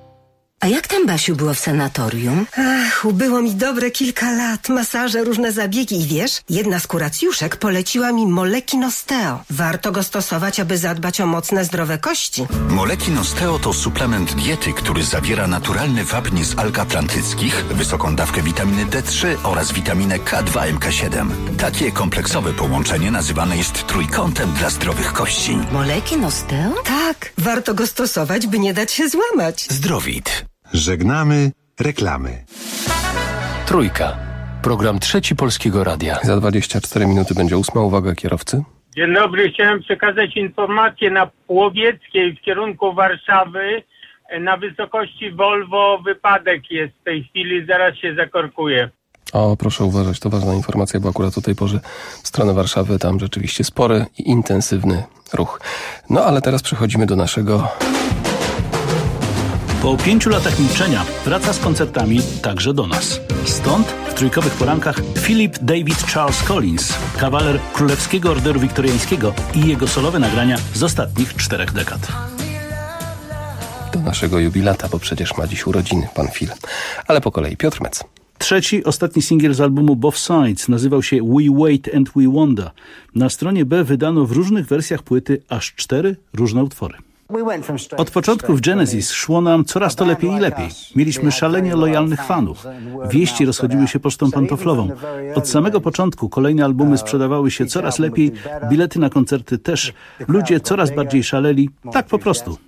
A jak tam, Basiu, było w sanatorium? Ach, ubyło mi dobre kilka lat, masaże, różne zabiegi i wiesz, jedna z kuracjuszek poleciła mi Molekin Osteo. Warto go stosować, aby zadbać o mocne, zdrowe kości. Molekin Osteo to suplement diety, który zawiera naturalny wapń z alg atlantyckich, wysoką dawkę witaminy D trzy oraz witaminę K dwa M K siedem. Takie kompleksowe połączenie nazywane jest trójkątem dla zdrowych kości. Molekin Osteo? Tak, warto go stosować, by nie dać się złamać. Zdrowit. Żegnamy reklamy. Trójka. Program Trzeci Polskiego Radia. Za dwadzieścia cztery minuty będzie ósma. Uwaga kierowcy. Dzień dobry, chciałem przekazać informację na Płowieckiej w kierunku Warszawy. Na wysokości Volvo wypadek jest w tej chwili, zaraz się zakorkuje. O, proszę uważać, to ważna informacja, bo akurat o tej porze w stronę Warszawy tam rzeczywiście spory i intensywny ruch. No ale teraz przechodzimy do naszego... Po pięciu latach milczenia wraca z koncertami także do nas. Stąd w trójkowych porankach Philip David Charles Collins, kawaler Królewskiego Orderu Wiktoriańskiego i jego solowe nagrania z ostatnich czterech dekad. Do naszego jubilata, bo przecież ma dziś urodziny pan Phil. Ale po kolei Piotr Mec. Trzeci, ostatni singiel z albumu Both Sides nazywał się We Wait and We Wonder. Na stronie B wydano w różnych wersjach płyty aż cztery różne utwory. Od początku w Genesis szło nam coraz to lepiej i lepiej. Mieliśmy szalenie lojalnych fanów. Wieści rozchodziły się pocztą pantoflową. Od samego początku kolejne albumy sprzedawały się coraz lepiej, bilety na koncerty też. Ludzie coraz bardziej szaleli, tak po prostu.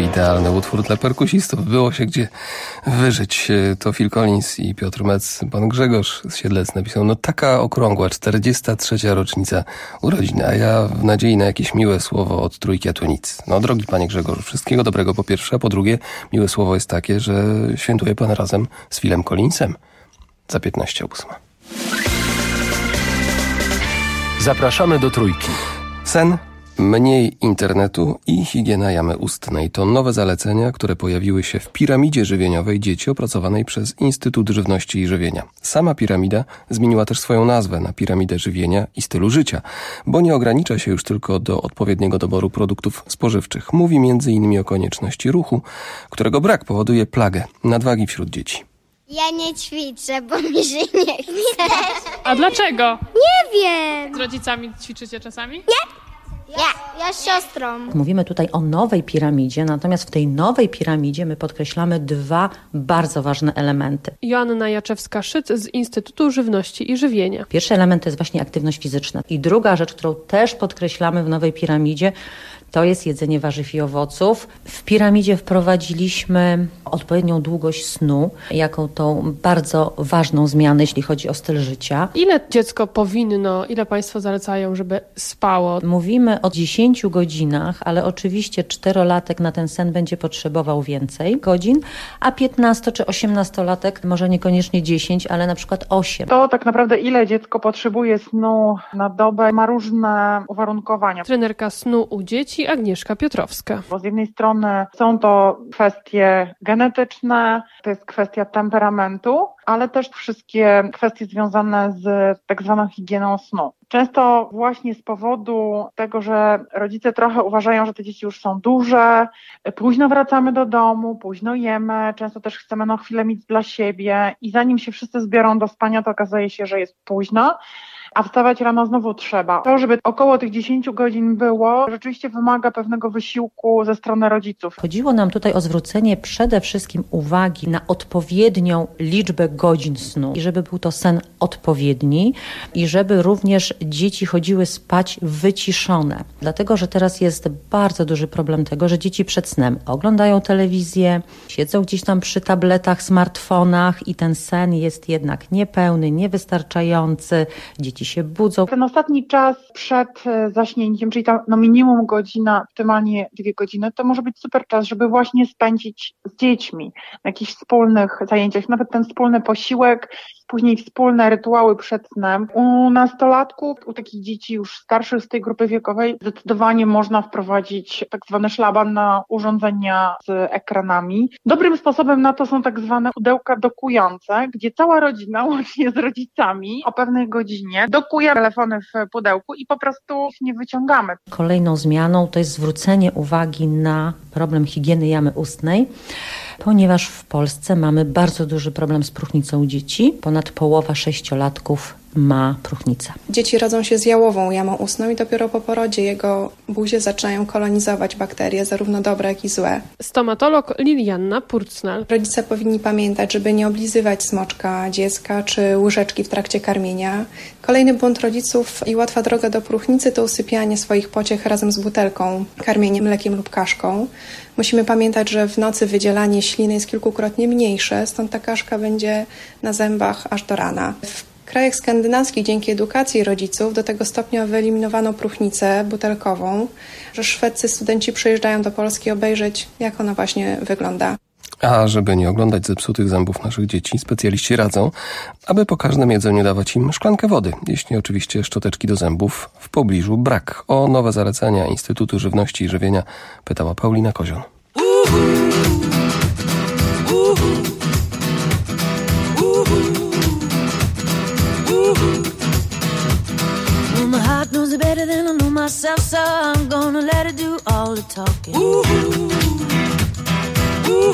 idealny utwór dla perkusistów. Było się gdzie wyżyć. To Phil Collins i Piotr Metz. Pan Grzegorz z Siedlec napisał, no taka okrągła, czterdziesta trzecia rocznica urodziny, a ja w nadziei na jakieś miłe słowo od trójki, a tu nic. No drogi panie Grzegorzu, wszystkiego dobrego po pierwsze, a po drugie miłe słowo jest takie, że świętuje pan razem z Philem Collinsem. Za piętnaście ósma. Zapraszamy do Trójki. Sen, mniej internetu i higiena jamy ustnej to nowe zalecenia, które pojawiły się w piramidzie żywieniowej dzieci opracowanej przez Instytut Żywności i Żywienia. Sama piramida zmieniła też swoją nazwę na piramidę żywienia i stylu życia, bo nie ogranicza się już tylko do odpowiedniego doboru produktów spożywczych. Mówi między innymi o konieczności ruchu, którego brak powoduje plagę nadwagi wśród dzieci. Ja nie ćwiczę, bo mi się nie chce. A dlaczego? Nie wiem. Z rodzicami ćwiczycie czasami? Nie. Ja, ja z siostrą. Mówimy tutaj o nowej piramidzie, natomiast w tej nowej piramidzie my podkreślamy dwa bardzo ważne elementy. Joanna Jaczewska-Szyc z Instytutu Żywności i Żywienia. Pierwszy element to jest właśnie aktywność fizyczna. I druga rzecz, którą też podkreślamy w nowej piramidzie, to jest jedzenie warzyw i owoców. W piramidzie wprowadziliśmy odpowiednią długość snu, jako tą bardzo ważną zmianę, jeśli chodzi o styl życia. Ile dziecko powinno, ile państwo zalecają, żeby spało? Mówimy o dziesięciu godzinach, ale oczywiście czterolatek na ten sen będzie potrzebował więcej godzin, a piętnasto czy osiemnastolatek może niekoniecznie dziesięć, ale na przykład osiem. To tak naprawdę ile dziecko potrzebuje snu na dobę ma różne uwarunkowania. Trenerka snu u dzieci Agnieszka Piotrowska. Bo z jednej strony są to kwestie genetyczne, to jest kwestia temperamentu, ale też wszystkie kwestie związane z tak zwaną higieną snu. Często właśnie z powodu tego, że rodzice trochę uważają, że te dzieci już są duże, późno wracamy do domu, późno jemy, często też chcemy na chwilę mieć dla siebie i zanim się wszyscy zbiorą do spania, to okazuje się, że jest późno. A wstawać rano znowu trzeba. To, żeby około tych dziesięciu godzin było, rzeczywiście wymaga pewnego wysiłku ze strony rodziców. Chodziło nam tutaj o zwrócenie przede wszystkim uwagi na odpowiednią liczbę godzin snu i żeby był to sen odpowiedni i żeby również dzieci chodziły spać wyciszone. Dlatego, że teraz jest bardzo duży problem tego, że dzieci przed snem oglądają telewizję, siedzą gdzieś tam przy tabletach, smartfonach i ten sen jest jednak niepełny, niewystarczający. Dzieci się budzą. Ten ostatni czas przed zaśnięciem, czyli ta no minimum godzina, optymalnie dwie godziny, to może być super czas, żeby właśnie spędzić z dziećmi na jakichś wspólnych zajęciach, nawet ten wspólny posiłek, później wspólne rytuały przed snem. U nastolatków, u takich dzieci już starszych z tej grupy wiekowej zdecydowanie można wprowadzić tak zwany szlaban na urządzenia z ekranami. Dobrym sposobem na to są tak zwane pudełka dokujące, gdzie cała rodzina łącznie z rodzicami o pewnej godzinie dokuje telefony w pudełku i po prostu ich nie wyciągamy. Kolejną zmianą to jest zwrócenie uwagi na problem higieny jamy ustnej, ponieważ w Polsce mamy bardzo duży problem z próchnicą dzieci. Ponad połowa sześciolatków ma próchnicę. Dzieci rodzą się z jałową jamą ustną i dopiero po porodzie jego buzie zaczynają kolonizować bakterie, zarówno dobre, jak i złe. Stomatolog Lilianna Purcnal. Rodzice powinni pamiętać, żeby nie oblizywać smoczka dziecka czy łyżeczki w trakcie karmienia. Kolejny błąd rodziców i łatwa droga do próchnicy to usypianie swoich pociech razem z butelką, karmieniem mlekiem lub kaszką. Musimy pamiętać, że w nocy wydzielanie śliny jest kilkukrotnie mniejsze, stąd ta kaszka będzie na zębach aż do rana. W krajach skandynawskich dzięki edukacji rodziców do tego stopnia wyeliminowano próchnicę butelkową, że szwedzcy studenci przyjeżdżają do Polski obejrzeć, jak ona właśnie wygląda. A żeby nie oglądać zepsutych zębów naszych dzieci, specjaliści radzą, aby po każdym jedzeniu dawać im szklankę wody, jeśli oczywiście szczoteczki do zębów w pobliżu brak. O nowe zalecenia Instytutu Żywności i Żywienia pytała Paulina Kozion. Better than I know myself, so I'm gonna let her do all the talking. Ooh, ooh.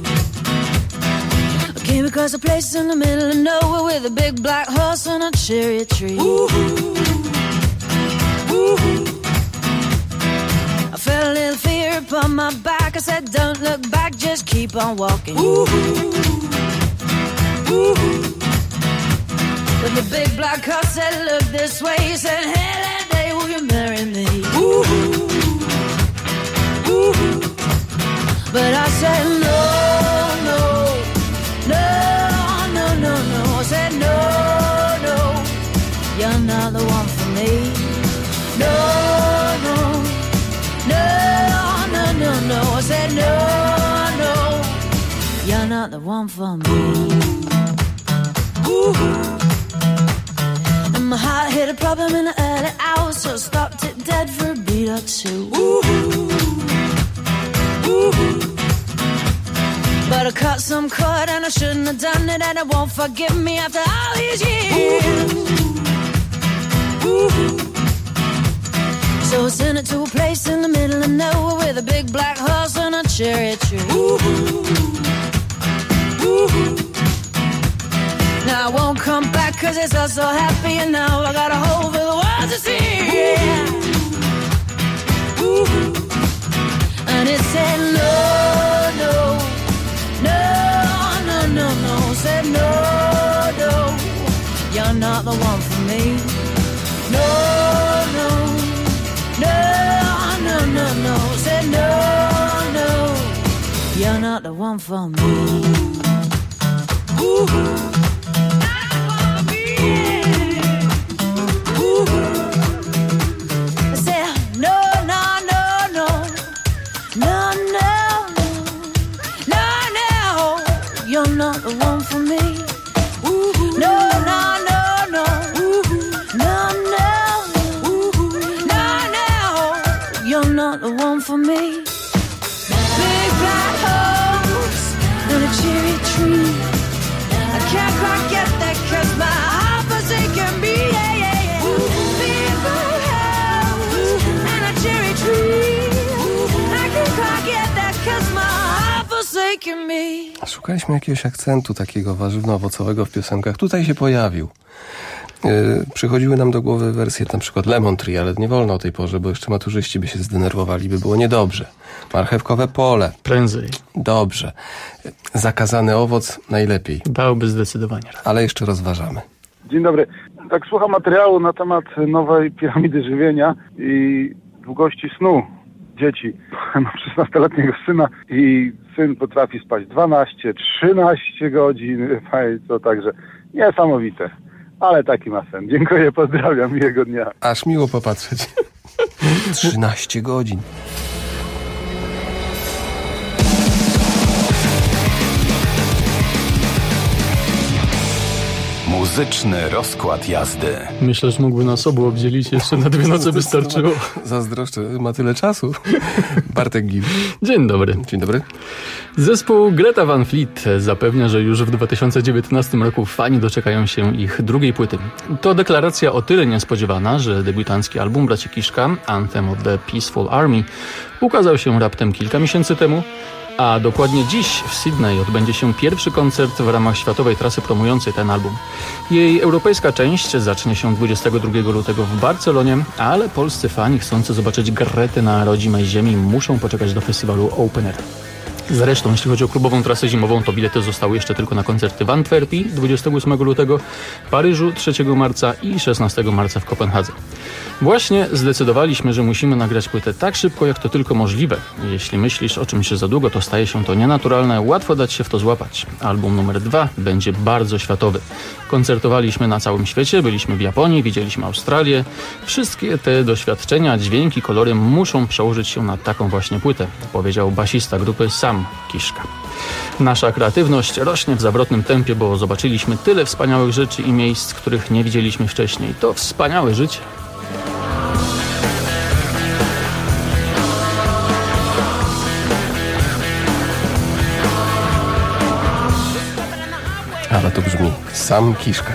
I came across a place in the middle of nowhere with a big black horse and a cherry tree. Ooh, ooh. I felt a little fear upon my back. I said, don't look back, just keep on walking. Ooh, ooh. But the big black horse said, look this way. He said, hey, that day will you marry me? Ooh, ooh. But I said no, no, no, no, no, no. I said no, no, you're not the one for me. No, no, no, no, no, no. I said no, no, you're not the one for me. Ooh. And my heart hit a problem in the early hours, so I stopped it dead for a beat or two. Ooh. Ooh. But I cut some cord and I shouldn't have done it, and it won't forgive me after all these years. Ooh. Ooh. So I sent it to a place in the middle of nowhere with a big black horse and a cherry tree. Ooh. Ooh. Now I won't come back cause it's all so happy, and now I got a hole for the world to see. Yeah. Ooh. And it said no, no, no, no, no, no. Said no, no, you're not the one for me. No, no, no, no, no, no. Said no, no, you're not the one for me. Ooh. You're not the one for me. Ooh, no, no, no, no. Ooh, no, no. Ooh, no, no. You're not the one for me. Big black house and a cherry tree. I can't quite get that cause my heart forsaken me. Yeah, yeah, yeah. Big black house and a cherry tree. I can't quite get that cause my heart forsaken me. Szukaliśmy jakiegoś akcentu takiego warzywno-owocowego w piosenkach. Tutaj się pojawił. Yy, przychodziły nam do głowy wersje na przykład Lemon Tree, ale nie wolno o tej porze, bo jeszcze maturzyści by się zdenerwowali, by było niedobrze. Marchewkowe pole. Prędzej. Dobrze. Zakazany owoc najlepiej. Dałby zdecydowanie. Ale jeszcze rozważamy. Dzień dobry. Tak słucham materiału na temat nowej piramidy żywienia i długości snu dzieci. Mam szesnastoletniego syna i syn potrafi spać dwanaście, trzynaście godzin, co także niesamowite. Ale taki ma sen. Dziękuję, pozdrawiam, miłego dnia. Aż miło popatrzeć. trzynaście godzin. Muzyczny rozkład jazdy. Myślę, że mógłby nas obu obdzielić, jeszcze na dwie noce wystarczyło. Zazdroszczę, ma tyle czasu. Bartek Gil. Dzień dobry. Dzień dobry. Zespół Greta Van Fleet zapewnia, że już w dwa tysiące dziewiętnastym roku fani doczekają się ich drugiej płyty. To deklaracja o tyle niespodziewana, że debiutancki album Braci Kiszka, Anthem of the Peaceful Army, ukazał się raptem kilka miesięcy temu, a dokładnie dziś w Sydney odbędzie się pierwszy koncert w ramach światowej trasy promującej ten album. Jej europejska część zacznie się dwudziestego drugiego lutego w Barcelonie, ale polscy fani chcący zobaczyć Gretę na rodzimej ziemi muszą poczekać do festiwalu Open Air. Zresztą, jeśli chodzi o klubową trasę zimową, to bilety zostały jeszcze tylko na koncerty w Antwerpii dwudziestego ósmego lutego, Paryżu trzeciego marca i szesnastego marca w Kopenhadze. Właśnie zdecydowaliśmy, że musimy nagrać płytę tak szybko, jak to tylko możliwe. Jeśli myślisz o czymś za długo, to staje się to nienaturalne, łatwo dać się w to złapać. Album numer dwa będzie bardzo światowy. Koncertowaliśmy na całym świecie, byliśmy w Japonii, widzieliśmy Australię. Wszystkie te doświadczenia, dźwięki, kolory muszą przełożyć się na taką właśnie płytę, powiedział basista grupy Sam Kiszka. Nasza kreatywność rośnie w zawrotnym tempie, bo zobaczyliśmy tyle wspaniałych rzeczy i miejsc, których nie widzieliśmy wcześniej. To wspaniałe życie. Ale to brzmi Sam Kiszka.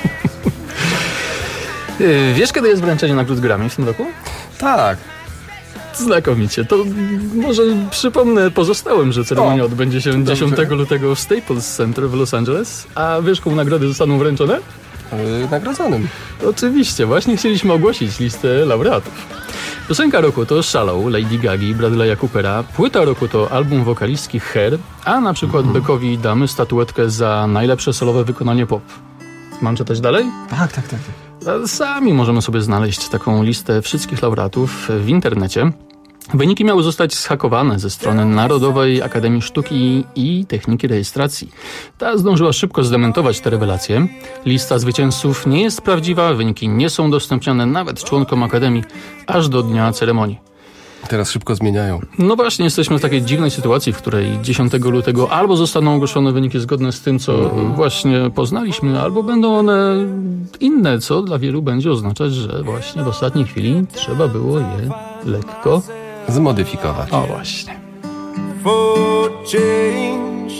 Wiesz, kiedy jest wręczenie nagród Grammy w tym roku? Tak. Znakomicie. To może przypomnę pozostałym, że ceremonia o, odbędzie się dziesiątego lutego w Staples Center w Los Angeles. A wiesz, komu nagrody zostaną wręczone? Yy, nagrodzonym. Oczywiście. Właśnie chcieliśmy ogłosić listę laureatów. Piosenka roku to Shallow, Lady Gagi, Bradley'a Coopera. Płyta roku to album wokalistki Her, a na przykład mm. Beckowi damy statuetkę za najlepsze solowe wykonanie pop. Mam czytać dalej? Tak, tak, tak. Sami możemy sobie znaleźć taką listę wszystkich laureatów w internecie. Wyniki miały zostać zhakowane ze strony Narodowej Akademii Sztuki i Techniki Rejestracji. Ta zdążyła szybko zdementować te rewelacje. Lista zwycięzców nie jest prawdziwa, wyniki nie są udostępniane nawet członkom Akademii aż do dnia ceremonii. Teraz szybko zmieniają. No właśnie, jesteśmy w takiej dziwnej sytuacji, w której dziesiątego lutego albo zostaną ogłoszone wyniki zgodne z tym, co mm. właśnie poznaliśmy, albo będą one inne, co dla wielu będzie oznaczać, że właśnie w ostatniej chwili trzeba było je lekko zmodyfikować. O właśnie. For change.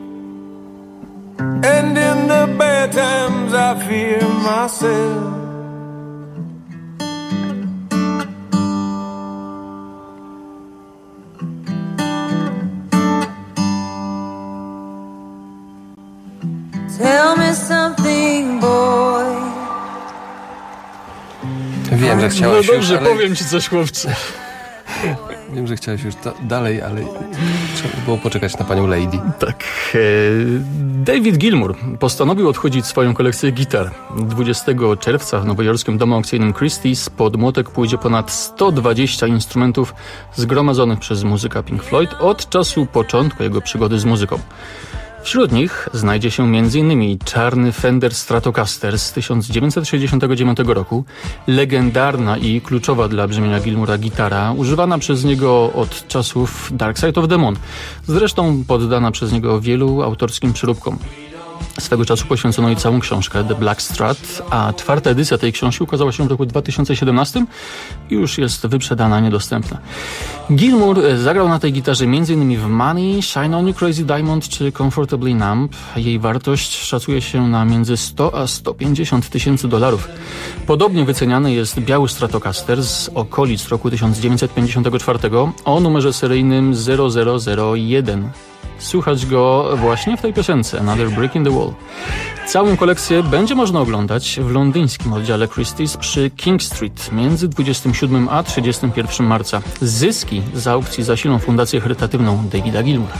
And in the bad times I fear myself. Tell me something, boy. Wiem, że chciałeś No dobrze, już, ale... powiem ci coś, chłopcze. Wiem, że chciałeś już da- dalej, ale trzeba było poczekać na panią Lady. Tak. David Gilmour postanowił odchodzić swoją kolekcję gitar. dwudziestego czerwca w nowojorskim domu aukcyjnym Christie's pod młotek pójdzie ponad sto dwadzieścia instrumentów zgromadzonych przez muzyka Pink Floyd od czasu początku jego przygody z muzyką. Wśród nich znajdzie się między innymi czarny Fender Stratocaster z tysiąc dziewięćset sześćdziesiątego dziewiątego roku, legendarna i kluczowa dla brzmienia Gilmoura gitara, używana przez niego od czasów Dark Side of the Moon, zresztą poddana przez niego wielu autorskim przeróbkom. Swego czasu poświęcono jej całą książkę The Black Strat, a czwarta edycja tej książki ukazała się w roku dwa tysiące siedemnastym i już jest wyprzedana, niedostępna. Gilmour zagrał na tej gitarze m.in. w Money, Shine On You Crazy Diamond czy Comfortably Numb. Jej wartość szacuje się na między sto a sto pięćdziesiąt tysięcy dolarów. Podobnie wyceniany jest biały Stratocaster z okolic roku tysiąc dziewięćset pięćdziesiątego czwartego o numerze seryjnym zero zero zero jeden. Słuchać go właśnie w tej piosence Another Brick in the Wall. Całą kolekcję będzie można oglądać w londyńskim oddziale Christie's przy King Street między dwudziestego siódmego a trzydziestego pierwszego marca. Zyski z aukcji zasilą fundację charytatywną Davida Gilmoura.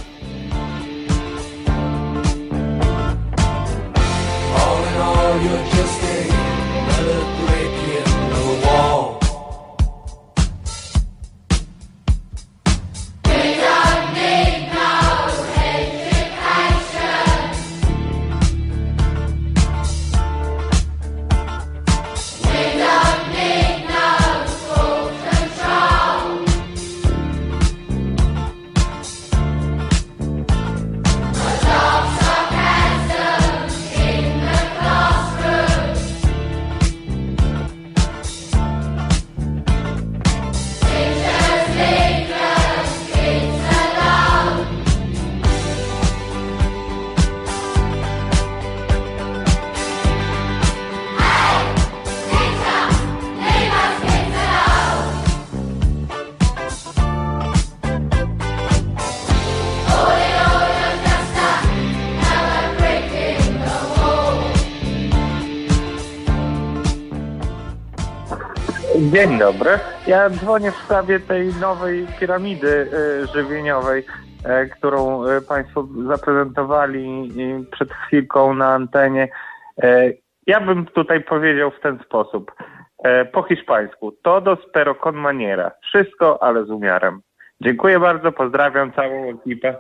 Dzień dobry. Ja dzwonię w sprawie tej nowej piramidy y, żywieniowej, y, którą y, Państwo zaprezentowali y, przed chwilką na antenie. Y, ja bym tutaj powiedział w ten sposób. Y, po hiszpańsku. Todo pero con maniera. Wszystko, ale z umiarem. Dziękuję bardzo. Pozdrawiam całą ekipę.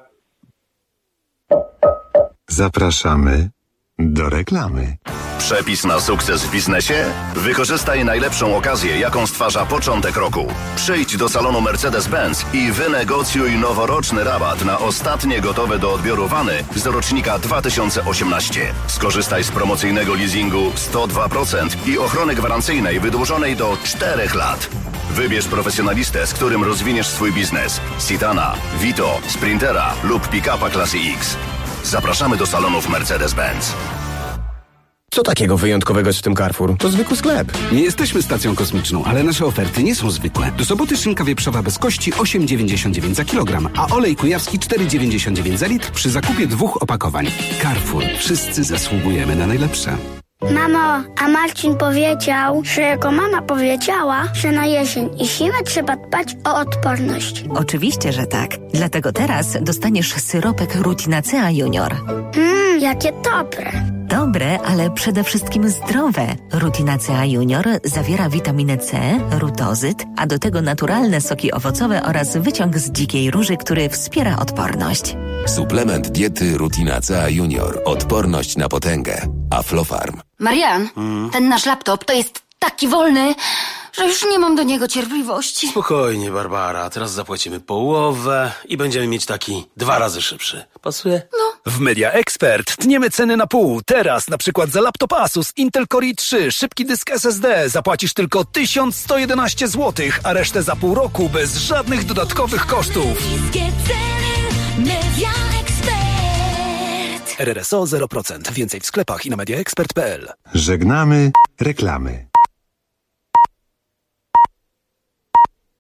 Zapraszamy do reklamy. Przepis na sukces w biznesie? Wykorzystaj najlepszą okazję, jaką stwarza początek roku. Przyjdź do salonu Mercedes-Benz i wynegocjuj noworoczny rabat na ostatnie gotowe do odbioru wany z rocznika dwa tysiące osiemnastego. Skorzystaj z promocyjnego leasingu sto dwa procent i ochrony gwarancyjnej wydłużonej do czterech lat. Wybierz profesjonalistę, z którym rozwiniesz swój biznes. Citana, Vito, Sprintera lub pick-upa klasy X. Zapraszamy do salonów Mercedes-Benz. Co takiego wyjątkowego jest w tym Carrefour? To zwykły sklep. Nie jesteśmy stacją kosmiczną, ale nasze oferty nie są zwykłe. Do soboty szynka wieprzowa bez kości osiem dziewięćdziesiąt dziewięć za kilogram, a olej kujawski cztery dziewięćdziesiąt dziewięć za litr przy zakupie dwóch opakowań. Carrefour. Wszyscy zasługujemy na najlepsze. Mamo, a Marcin powiedział, że jego mama powiedziała, że na jesień i zimę trzeba dbać o odporność. Oczywiście, że tak. Dlatego teraz dostaniesz syropek Rutinacea Junior. Mmm, jakie dobre. Dobre, ale przede wszystkim zdrowe. Rutinacea Junior zawiera witaminę C, rutozyt, a do tego naturalne soki owocowe oraz wyciąg z dzikiej róży, który wspiera odporność. Suplement diety Rutinacea Junior. Odporność na potęgę. Aflofarm. Marian, hmm? ten nasz laptop to jest taki wolny, że już nie mam do niego cierpliwości. Spokojnie, Barbara. Teraz zapłacimy połowę i będziemy mieć taki dwa razy szybszy. Pasuje? No. W Media Expert tniemy ceny na pół. Teraz na przykład za laptop Asus Intel Core i trzy, szybki dysk S S D zapłacisz tylko tysiąc sto jedenaście złotych, a resztę za pół roku bez żadnych dodatkowych kosztów. Media Expert. R R S O zero procent. Więcej w sklepach i na media expert kropka p l. Żegnamy reklamy.